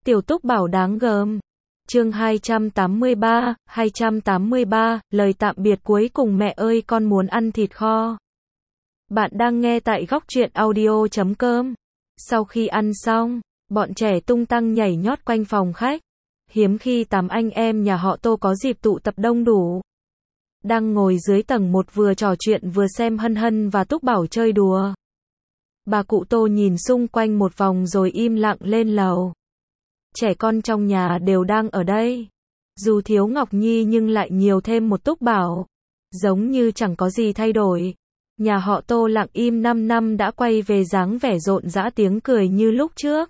Tiểu Túc Bảo đáng gờm. Chương 283, lời tạm biệt cuối cùng mẹ ơi con muốn ăn thịt kho. Bạn đang nghe tại góc truyện audio.com. Sau khi ăn xong, bọn trẻ tung tăng nhảy nhót quanh phòng khách. Hiếm khi 8 anh em nhà họ Tô có dịp tụ tập đông đủ. Đang ngồi dưới tầng 1 vừa trò chuyện vừa xem Hân Hân và Túc Bảo chơi đùa. Bà cụ Tô nhìn xung quanh một vòng rồi im lặng lên lầu. Trẻ con trong nhà đều đang ở đây. Dù thiếu Ngọc Nhi nhưng lại nhiều thêm một Túc Bảo. Giống như chẳng có gì thay đổi. Nhà họ Tô lặng im 5 năm đã quay về dáng vẻ rộn rã tiếng cười như lúc trước.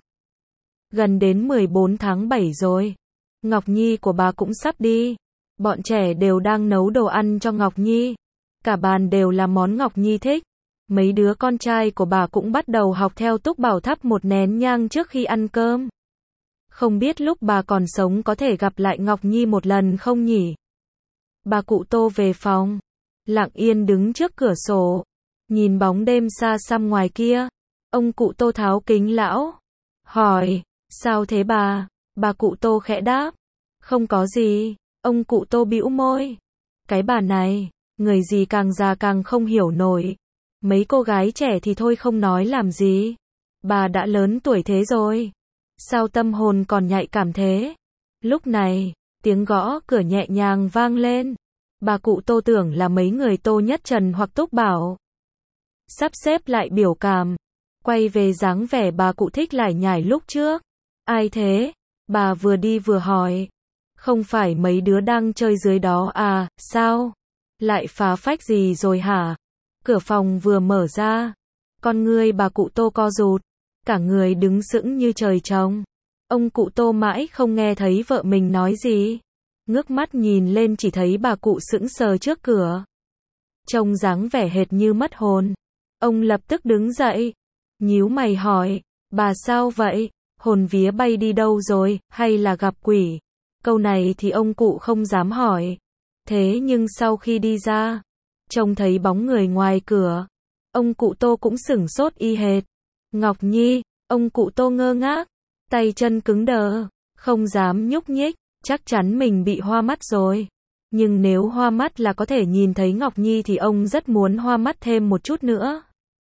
Gần đến 14 tháng 7 rồi. Ngọc Nhi của bà cũng sắp đi. Bọn trẻ đều đang nấu đồ ăn cho Ngọc Nhi. Cả bàn đều là món Ngọc Nhi thích. Mấy đứa con trai của bà cũng bắt đầu học theo Túc Bảo thắp một nén nhang trước khi ăn cơm. Không biết lúc bà còn sống có thể gặp lại Ngọc Nhi một lần không nhỉ? Bà cụ Tô về phòng, lặng yên đứng trước cửa sổ, nhìn bóng đêm xa xăm ngoài kia. Ông cụ Tô tháo kính lão, hỏi, sao thế bà? Bà cụ Tô khẽ đáp, không có gì. Ông cụ Tô bĩu môi, cái bà này, người gì càng già càng không hiểu nổi. Mấy cô gái trẻ thì thôi không nói làm gì. Bà đã lớn tuổi thế rồi. Sao tâm hồn còn nhạy cảm thế? Lúc này, tiếng gõ cửa nhẹ nhàng vang lên. Bà cụ Tô tưởng là mấy người Tô Nhất Trần hoặc Túc Bảo. Sắp xếp lại biểu cảm. Quay về dáng vẻ bà cụ thích lải nhải lúc trước. Ai thế? Bà vừa đi vừa hỏi. Không phải mấy đứa đang chơi dưới đó à, sao? Lại phá phách gì rồi hả? Cửa phòng vừa mở ra. Con ngươi bà cụ Tô co rụt. Cả người đứng sững như trời trồng. Ông cụ Tô mãi không nghe thấy vợ mình nói gì. Ngước mắt nhìn lên chỉ thấy bà cụ sững sờ trước cửa. Trông dáng vẻ hệt như mất hồn. Ông lập tức đứng dậy. Nhíu mày hỏi, bà sao vậy? Hồn vía bay đi đâu rồi, hay là gặp quỷ? Câu này thì ông cụ không dám hỏi. Thế nhưng sau khi đi ra, trông thấy bóng người ngoài cửa. Ông cụ Tô cũng sửng sốt y hệt. Ngọc Nhi, ông cụ Tô ngơ ngác, tay chân cứng đờ, không dám nhúc nhích, chắc chắn mình bị hoa mắt rồi. Nhưng nếu hoa mắt là có thể nhìn thấy Ngọc Nhi thì ông rất muốn hoa mắt thêm một chút nữa.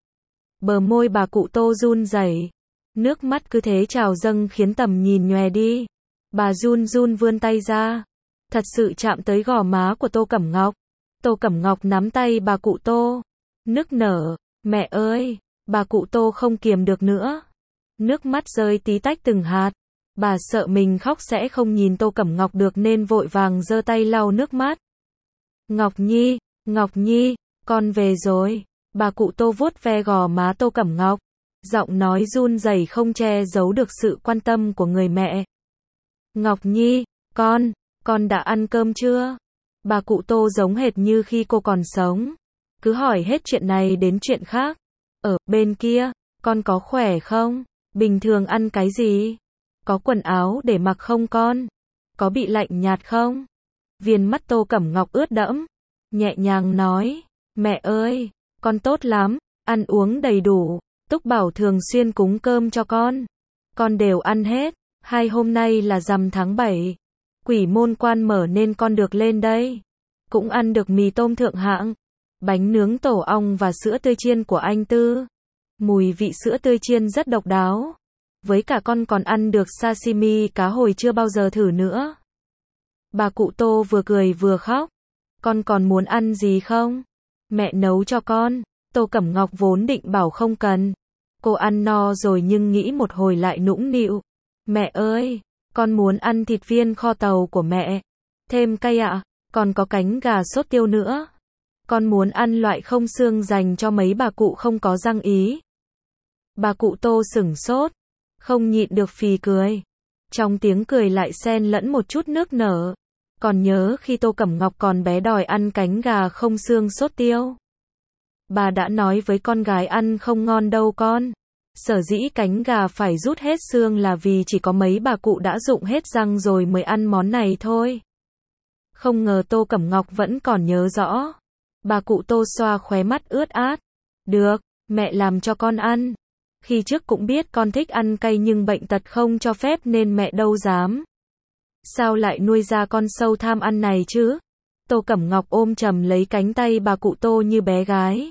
Bờ môi bà cụ Tô run rẩy, nước mắt cứ thế trào dâng khiến tầm nhìn nhòe đi. Bà run run vươn tay ra, thật sự chạm tới gò má của Tô Cẩm Ngọc. Tô Cẩm Ngọc nắm tay bà cụ Tô, nức nở, mẹ ơi. Bà cụ Tô không kiềm được nữa. Nước mắt rơi tí tách từng hạt. Bà sợ mình khóc sẽ không nhìn Tô Cẩm Ngọc được nên vội vàng giơ tay lau nước mắt. Ngọc Nhi, con về rồi. Bà cụ Tô vuốt ve gò má Tô Cẩm Ngọc. Giọng nói run rẩy không che giấu được sự quan tâm của người mẹ. Ngọc Nhi, con đã ăn cơm chưa? Bà cụ Tô giống hệt như khi cô còn sống. Cứ hỏi hết chuyện này đến chuyện khác. Ở bên kia, con có khỏe không? Bình thường ăn cái gì? Có quần áo để mặc không con? Có bị lạnh nhạt không? Viền mắt Tô Cẩm Ngọc ướt đẫm, nhẹ nhàng nói, mẹ ơi, con tốt lắm, ăn uống đầy đủ, Túc Bảo thường xuyên cúng cơm cho con đều ăn hết, 2 hôm nay là rằm tháng 7, quỷ môn quan mở nên con được lên đây, cũng ăn được mì tôm thượng hạng, bánh nướng tổ ong và sữa tươi chiên của anh Tư. Mùi vị sữa tươi chiên rất độc đáo. Với cả con còn ăn được sashimi cá hồi chưa bao giờ thử nữa. Bà cụ Tô vừa cười vừa khóc. Con còn muốn ăn gì không? Mẹ nấu cho con. Tô Cẩm Ngọc vốn định bảo không cần. Cô ăn no rồi nhưng nghĩ một hồi lại nũng nịu. Mẹ ơi, con muốn ăn thịt viên kho tàu của mẹ. Thêm cay ạ, còn có cánh gà sốt tiêu nữa. Con muốn ăn loại không xương dành cho mấy bà cụ không có răng Ý. Bà cụ Tô sửng sốt, không nhịn được phì cười. Trong tiếng cười lại xen lẫn một chút nước nở. Còn nhớ khi Tô Cẩm Ngọc còn bé đòi ăn cánh gà không xương sốt tiêu. Bà đã nói với con gái ăn không ngon đâu con. Sở dĩ cánh gà phải rút hết xương là vì chỉ có mấy bà cụ đã rụng hết răng rồi mới ăn món này thôi. Không ngờ Tô Cẩm Ngọc vẫn còn nhớ rõ. Bà cụ Tô xoa khóe mắt ướt át. Được, mẹ làm cho con ăn. Khi trước cũng biết con thích ăn cay nhưng bệnh tật không cho phép nên mẹ đâu dám. Sao lại nuôi ra con sâu tham ăn này chứ? Tô Cẩm Ngọc ôm chầm lấy cánh tay bà cụ Tô như bé gái.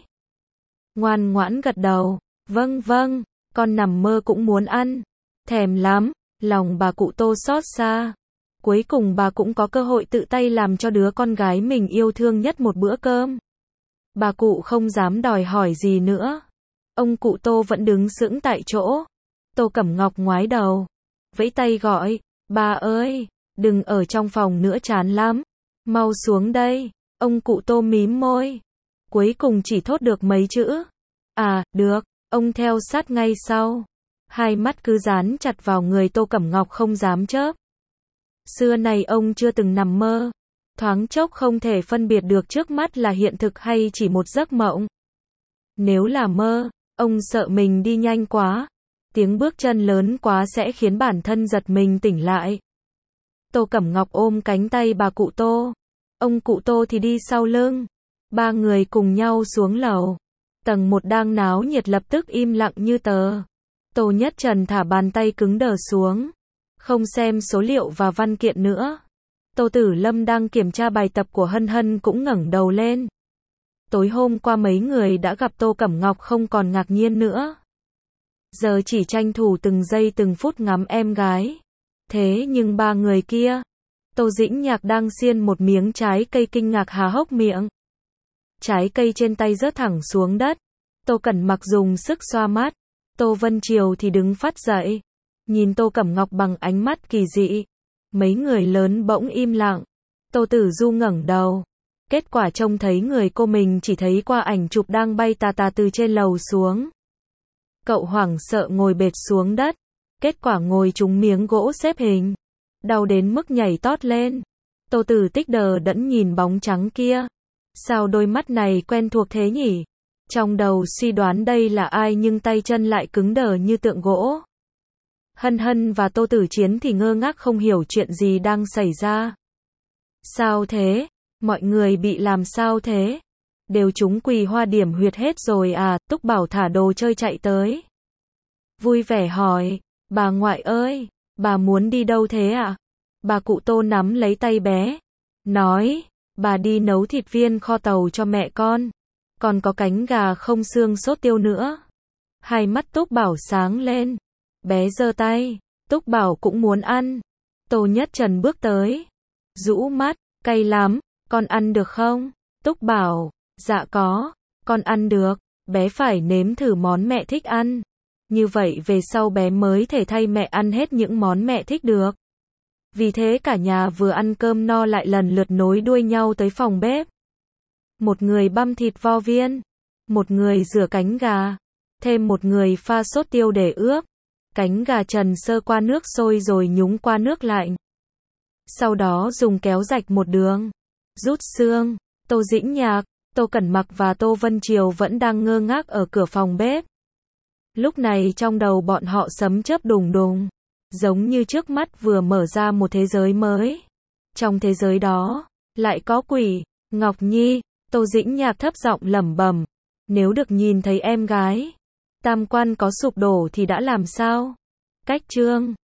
Ngoan ngoãn gật đầu. Vâng vâng, con nằm mơ cũng muốn ăn. Thèm lắm, lòng bà cụ Tô xót xa. Cuối cùng bà cũng có cơ hội tự tay làm cho đứa con gái mình yêu thương nhất một bữa cơm. Bà cụ không dám đòi hỏi gì nữa. Ông cụ Tô vẫn đứng sững tại chỗ. Tô Cẩm Ngọc ngoái đầu, vẫy tay gọi, bà ơi, đừng ở trong phòng nữa chán lắm. Mau xuống đây. Ông cụ Tô mím môi. Cuối cùng chỉ thốt được mấy chữ. À, được. Ông theo sát ngay sau. Hai mắt cứ dán chặt vào người Tô Cẩm Ngọc không dám chớp. Xưa này ông chưa từng nằm mơ. Thoáng chốc không thể phân biệt được trước mắt là hiện thực hay chỉ một giấc mộng. Nếu là mơ, ông sợ mình đi nhanh quá. Tiếng bước chân lớn quá sẽ khiến bản thân giật mình tỉnh lại. Tô Cẩm Ngọc ôm cánh tay bà cụ Tô. Ông cụ Tô thì đi sau lưng. Ba người cùng nhau xuống lầu. Tầng 1 đang náo nhiệt lập tức im lặng như tờ. Tô Nhất Trần thả bàn tay cứng đờ xuống. Không xem số liệu và văn kiện nữa. Tô Tử Lâm đang kiểm tra bài tập của Hân Hân cũng ngẩng đầu lên. Tối hôm qua mấy người đã gặp Tô Cẩm Ngọc không còn ngạc nhiên nữa. Giờ chỉ tranh thủ từng giây từng phút ngắm em gái. Thế nhưng ba người kia. Tô Dĩnh Nhạc đang xiên một miếng trái cây kinh ngạc há hốc miệng. Trái cây trên tay rớt thẳng xuống đất. Tô Cẩn Mặc dùng sức xoa mắt. Tô Vân Triều thì đứng phát dậy. Nhìn Tô Cẩm Ngọc bằng ánh mắt kỳ dị. Mấy người lớn bỗng im lặng. Tô Tử Du ngẩng đầu. Kết quả trông thấy người cô mình chỉ thấy qua ảnh chụp đang bay tà tà từ trên lầu xuống. Cậu hoảng sợ ngồi bệt xuống đất. Kết quả ngồi trúng miếng gỗ xếp hình. Đau đến mức nhảy tót lên. Tô Tử Tích đờ đẫn nhìn bóng trắng kia. Sao đôi mắt này quen thuộc thế nhỉ? Trong đầu suy đoán đây là ai nhưng tay chân lại cứng đờ như tượng gỗ. Hân Hân và Tô Tử Chiến thì ngơ ngác không hiểu chuyện gì đang xảy ra. Sao thế? Mọi người bị làm sao thế? Đều trúng quỳ hoa điểm huyệt hết rồi à? Túc Bảo thả đồ chơi chạy tới. Vui vẻ hỏi, bà ngoại ơi, bà muốn đi đâu thế ạ? Bà cụ Tô nắm lấy tay bé. Nói, bà đi nấu thịt viên kho tàu cho mẹ con. Còn có cánh gà không xương sốt tiêu nữa. Hai mắt Túc Bảo sáng lên. Bé giơ tay. Túc Bảo cũng muốn ăn. Tô Nhất Trần bước tới. Rũ mắt, cay lắm, con ăn được không? Túc Bảo, dạ có, con ăn được. Bé phải nếm thử món mẹ thích ăn. Như vậy về sau bé mới thể thay mẹ ăn hết những món mẹ thích được. Vì thế cả nhà vừa ăn cơm no lại lần lượt nối đuôi nhau tới phòng bếp. Một người băm thịt vo viên, một người rửa cánh gà, thêm một người pha sốt tiêu để ướp. Cánh gà trần sơ qua nước sôi rồi nhúng qua nước lạnh. Sau đó dùng kéo rạch một đường, rút xương. Tô Dĩnh Nhạc, Tô Cẩn Mặc và Tô Vân Triều vẫn đang ngơ ngác ở cửa phòng bếp. Lúc này trong đầu bọn họ sấm chớp đùng đùng, giống như trước mắt vừa mở ra một thế giới mới. Trong thế giới đó, lại có quỷ. Ngọc Nhi, Tô Dĩnh Nhạc thấp giọng lẩm bẩm, nếu được nhìn thấy em gái, tam quan có sụp đổ thì đã làm sao? Cách chương